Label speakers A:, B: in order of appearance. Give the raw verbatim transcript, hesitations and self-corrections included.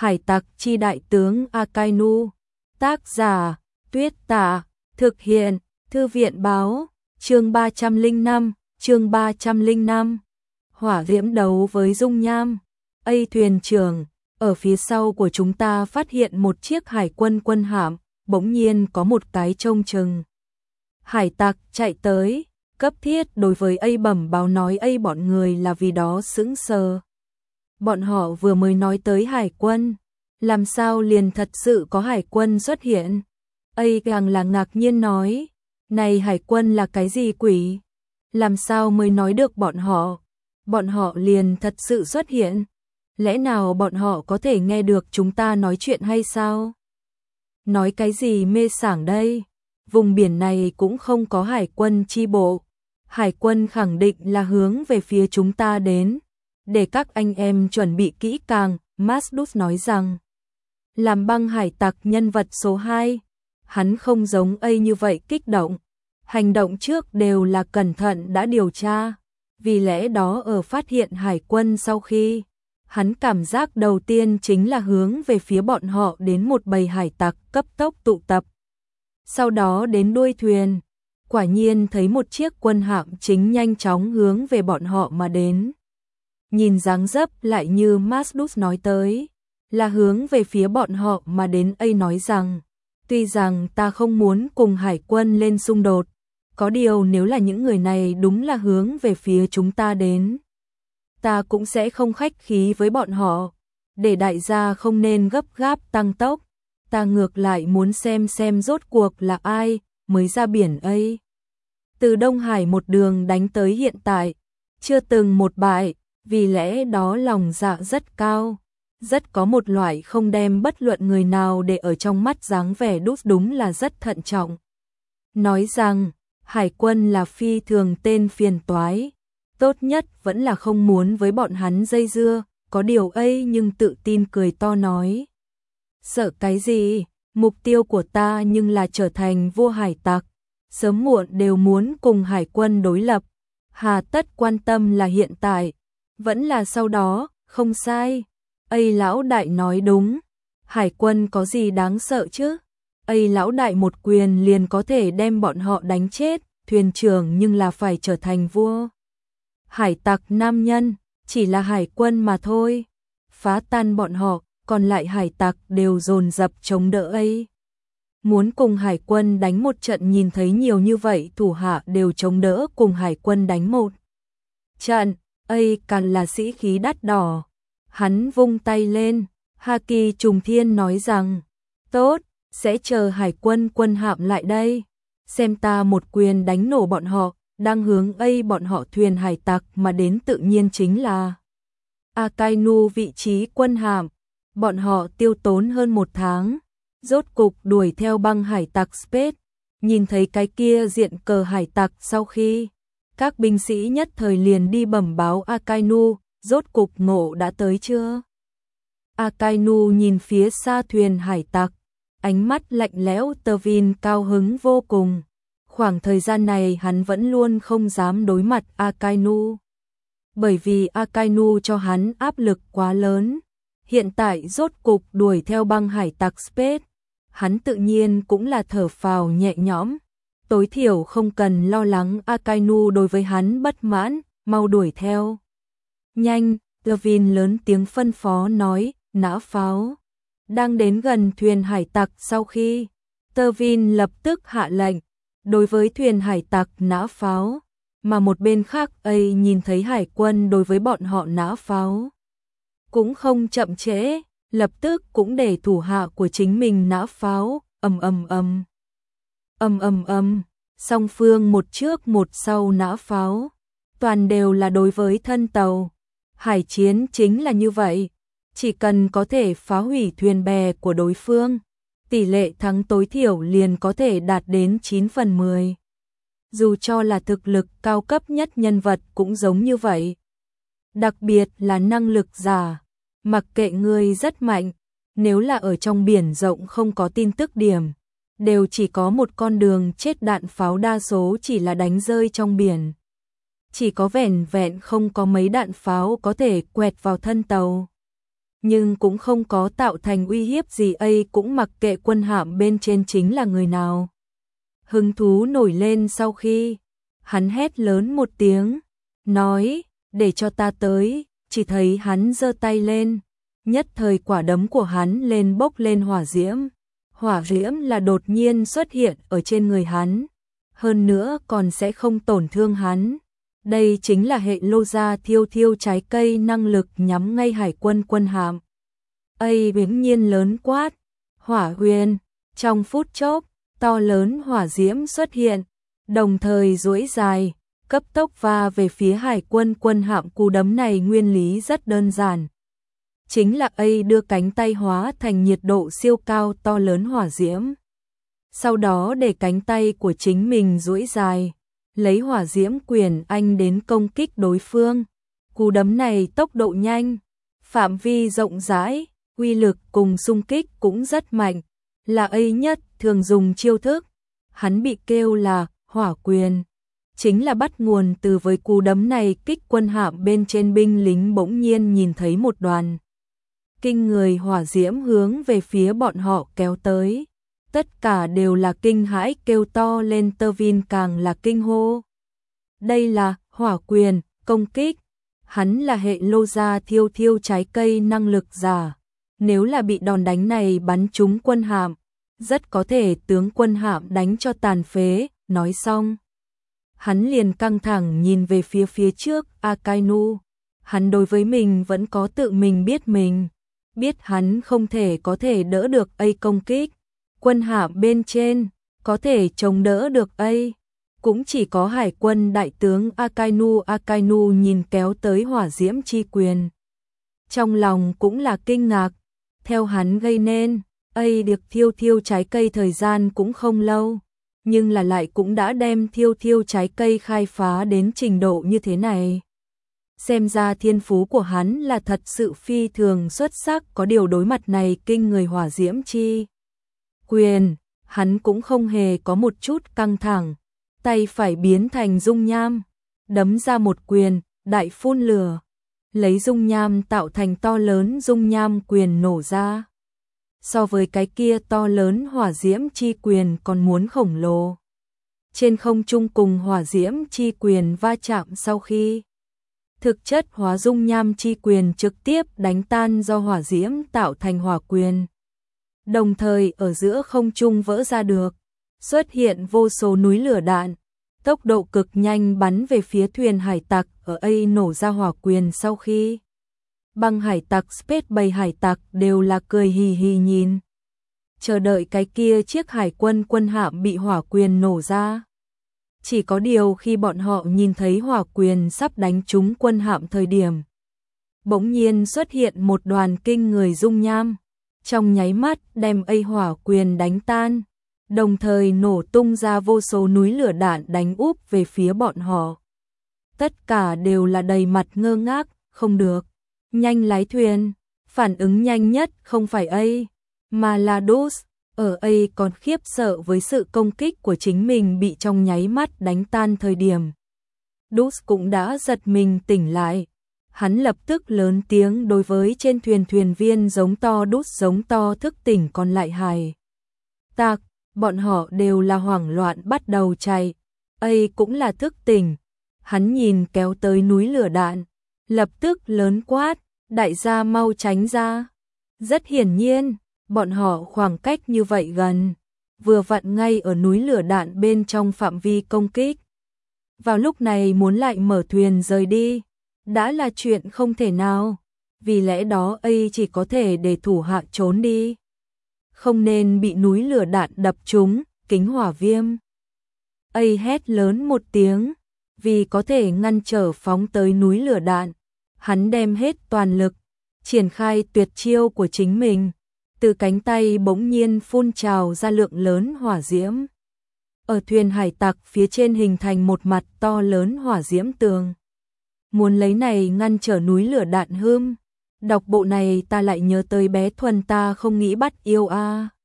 A: Hải tặc chi đại tướng Akainu. Tác giả Tuyết Tả. Thực hiện Thư viện báo. Chương ba trăm lẻ năm. Chương ba trăm lẻ năm. Hỏa diễm đấu với dung nham. Ây thuyền trưởng, ở phía sau của chúng ta phát hiện một chiếc hải quân quân hạm, bỗng nhiên có một cái trông chừng. Hải tặc chạy tới, cấp thiết đối với Ây bẩm báo nói Ây bọn người là vì đó sững sờ. Bọn họ vừa mới nói tới hải quân, làm sao liền thật sự có hải quân xuất hiện? Ây càng là ngạc nhiên nói, này hải quân là cái gì quỷ? Làm sao mới nói được bọn họ? Bọn họ liền thật sự xuất hiện. Lẽ nào bọn họ có thể nghe được chúng ta nói chuyện hay sao? Nói cái gì mê sảng đây? Vùng biển này cũng không có hải quân chi bộ. Hải quân khẳng định là hướng về phía chúng ta đến. Để các anh em chuẩn bị kỹ càng, Masdus nói rằng. Làm băng hải tặc nhân vật số hai. Hắn không giống Ây như vậy kích động. Hành động trước đều là cẩn thận đã điều tra. Vì lẽ đó ở phát hiện hải quân sau khi, hắn cảm giác đầu tiên chính là hướng về phía bọn họ đến một bầy hải tặc cấp tốc tụ tập. Sau đó đến đuôi thuyền, quả nhiên thấy một chiếc quân hạm chính nhanh chóng hướng về bọn họ mà đến. Nhìn dáng dấp lại như Masdus nói tới, là hướng về phía bọn họ mà đến. Ây nói rằng, tuy rằng ta không muốn cùng hải quân lên xung đột, có điều nếu là những người này đúng là hướng về phía chúng ta đến, ta cũng sẽ không khách khí với bọn họ. Để đại gia không nên gấp gáp tăng tốc, ta ngược lại muốn xem xem rốt cuộc là ai mới ra biển ấy. Từ Đông Hải một đường đánh tới hiện tại, chưa từng một bại, vì lẽ đó lòng dạ rất cao, rất có một loại không đem bất luận người nào để ở trong mắt dáng vẻ đút, đúng là rất thận trọng. Nói rằng, hải quân là phi thường tên phiền toái, tốt nhất vẫn là không muốn với bọn hắn dây dưa, có điều ấy nhưng tự tin cười to nói. Sợ cái gì, mục tiêu của ta nhưng là trở thành vua hải tặc, sớm muộn đều muốn cùng hải quân đối lập, hà tất quan tâm là hiện tại, vẫn là sau đó, không sai. Ây lão đại nói đúng, hải quân có gì đáng sợ chứ? Ây lão đại một quyền liền có thể đem bọn họ đánh chết, thuyền trưởng nhưng là phải trở thành vua hải tặc nam nhân, chỉ là hải quân mà thôi. Phá tan bọn họ, còn lại hải tặc đều dồn dập chống đỡ ấy. Muốn cùng hải quân đánh một trận, nhìn thấy nhiều như vậy thủ hạ đều chống đỡ cùng hải quân đánh một trận, ấy càng là sĩ khí đắt đỏ. Hắn vung tay lên, Haki Trùng Thiên nói rằng, tốt, sẽ chờ hải quân quân hạm lại đây, xem ta một quyền đánh nổ bọn họ. Đang hướng Ây bọn họ thuyền hải tặc mà đến tự nhiên chính là Akainu vị trí quân hạm. Bọn họ tiêu tốn hơn một tháng, rốt cục đuổi theo băng hải tặc Space. Nhìn thấy cái kia diện cờ hải tặc sau khi, các binh sĩ nhất thời liền đi bẩm báo Akainu, rốt cục ngộ đã tới chưa? Akainu nhìn phía xa thuyền hải tặc, ánh mắt lạnh lẽo. Tevin cao hứng vô cùng. Khoảng thời gian này hắn vẫn luôn không dám đối mặt Akainu, bởi vì Akainu cho hắn áp lực quá lớn. Hiện tại rốt cục đuổi theo băng hải tặc Space, hắn tự nhiên cũng là thở phào nhẹ nhõm. Tối thiểu không cần lo lắng Akainu đối với hắn bất mãn, mau đuổi theo. Nhanh, Tevin lớn tiếng phân phó nói, nã pháo. Đang đến gần thuyền hải tặc sau khi, Tevin lập tức hạ lệnh. Đối với thuyền hải tặc nã pháo, mà một bên khác ấy nhìn thấy hải quân đối với bọn họ nã pháo, cũng không chậm trễ, lập tức cũng để thủ hạ của chính mình nã pháo. Ầm ầm ầm, ầm ầm ầm, song phương một trước một sau nã pháo, toàn đều là đối với thân tàu. Hải chiến chính là như vậy, chỉ cần có thể phá hủy thuyền bè của đối phương, tỷ lệ thắng tối thiểu liền có thể đạt đến chín phần mười. Dù cho là thực lực cao cấp nhất nhân vật cũng giống như vậy. Đặc biệt là năng lực giả, mặc kệ ngươi rất mạnh, nếu là ở trong biển rộng không có tin tức điểm, đều chỉ có một con đường chết. Đạn pháo đa số chỉ là đánh rơi trong biển, chỉ có vẻn vẹn không có mấy đạn pháo có thể quẹt vào thân tàu. nhưng cũng không có tạo thành uy hiếp gì, ấy cũng mặc kệ quân hạm bên trên chính là người nào. Hứng thú nổi lên sau khi hắn hét lớn một tiếng, nói, để cho ta tới, chỉ thấy hắn giơ tay lên, nhất thời quả đấm của hắn lên bốc lên hỏa diễm. Hỏa diễm là đột nhiên xuất hiện ở trên người hắn, hơn nữa còn sẽ không tổn thương hắn. Đây chính là hệ lô gia thiêu thiêu trái cây năng lực nhắm ngay hải quân quân hạm. Ây bỗng nhiên lớn quát, hỏa huyền, trong phút chốc, to lớn hỏa diễm xuất hiện, đồng thời duỗi dài, cấp tốc va về phía hải quân quân hạm. Cú đấm này nguyên lý rất đơn giản. Chính là ấy đưa cánh tay hóa thành nhiệt độ siêu cao to lớn hỏa diễm. Sau đó để cánh tay của chính mình duỗi dài, lấy hỏa diễm quyền anh đến công kích đối phương. Cú đấm này tốc độ nhanh, phạm vi rộng rãi, uy lực cùng xung kích cũng rất mạnh, là ấy nhất thường dùng chiêu thức. Hắn bị kêu là hỏa quyền, chính là bắt nguồn từ với cú đấm này kích quân hạm bên trên. Binh lính bỗng nhiên nhìn thấy một đoàn kinh người hỏa diễm hướng về phía bọn họ kéo tới. Tất cả đều là kinh hãi kêu to lên, Tơ Vin càng là kinh hô. Đây là hỏa quyền, công kích. Hắn là hệ lô gia thiêu thiêu trái cây năng lực giả. Nếu là bị đòn đánh này bắn trúng quân hạm, rất có thể tướng quân hạm đánh cho tàn phế. Nói xong, hắn liền căng thẳng nhìn về phía phía trước Akainu. Hắn đối với mình vẫn có tự mình biết mình, biết hắn không thể có thể đỡ được ấy công kích. Quân hạm bên trên có thể chống đỡ được ấy, cũng chỉ có hải quân đại tướng Akainu. Akainu nhìn kéo tới hỏa diễm chi quyền, trong lòng cũng là kinh ngạc. Theo hắn gây nên, ấy được thiêu thiêu trái cây thời gian cũng không lâu, nhưng là lại cũng đã đem thiêu thiêu trái cây khai phá đến trình độ như thế này. Xem ra thiên phú của hắn là thật sự phi thường xuất sắc. Có điều đối mặt này kinh người hỏa diễm chi quyền, hắn cũng không hề có một chút căng thẳng, tay phải biến thành dung nham, đấm ra một quyền, đại phun lửa, lấy dung nham tạo thành to lớn dung nham quyền nổ ra. So với cái kia to lớn hỏa diễm chi quyền còn muốn khổng lồ. Trên không trung cùng hỏa diễm chi quyền va chạm, sau khi thực chất hóa dung nham chi quyền trực tiếp đánh tan do hỏa diễm tạo thành hỏa quyền. Đồng thời ở giữa không trung vỡ ra được, xuất hiện vô số núi lửa đạn, tốc độ cực nhanh bắn về phía thuyền hải tặc. Ở ấy nổ ra hỏa quyền sau khi băng hải tặc Space Bầy hải tặc đều là cười hì hì nhìn, chờ đợi cái kia chiếc hải quân quân hạm bị hỏa quyền nổ ra. Chỉ có điều khi bọn họ nhìn thấy hỏa quyền sắp đánh trúng quân hạm thời điểm, bỗng nhiên xuất hiện một đoàn kinh người dung nham, trong nháy mắt đem ấy hỏa quyền đánh tan, đồng thời nổ tung ra vô số núi lửa đạn đánh úp về phía bọn họ. Tất cả đều là đầy mặt ngơ ngác, không được, nhanh lái thuyền. Phản ứng nhanh nhất không phải ấy, mà là Dust. Ở ấy còn khiếp sợ với sự công kích của chính mình bị trong nháy mắt đánh tan thời điểm, Dust cũng đã giật mình tỉnh lại. Hắn lập tức lớn tiếng đối với trên thuyền thuyền viên giống to. Dust giống to thức tỉnh còn lại hải tặc, bọn họ đều là hoảng loạn bắt đầu chạy. Ấy cũng là thức tỉnh, hắn nhìn kéo tới núi lửa đạn, lập tức lớn quát, đại gia mau tránh ra. Rất hiển nhiên, bọn họ khoảng cách như vậy gần, vừa vặn ngay ở núi lửa đạn bên trong phạm vi công kích. Vào lúc này muốn lại mở thuyền rời đi, đã là chuyện không thể nào, vì lẽ đó ấy chỉ có thể để thủ hạ trốn đi, không nên bị núi lửa đạn đập trúng, kính hỏa viêm. ấy hét lớn một tiếng, vì có thể ngăn trở phóng tới núi lửa đạn, hắn đem hết toàn lực, triển khai tuyệt chiêu của chính mình. Từ cánh tay bỗng nhiên phun trào ra lượng lớn hỏa diễm. Ở thuyền hải tặc phía trên hình thành một mặt to lớn hỏa diễm tường. Muốn lấy này ngăn trở núi lửa đạn hươm. Đọc bộ này ta lại nhớ tới bé Thuần Ta Không Nghĩ Bắt Yêu a.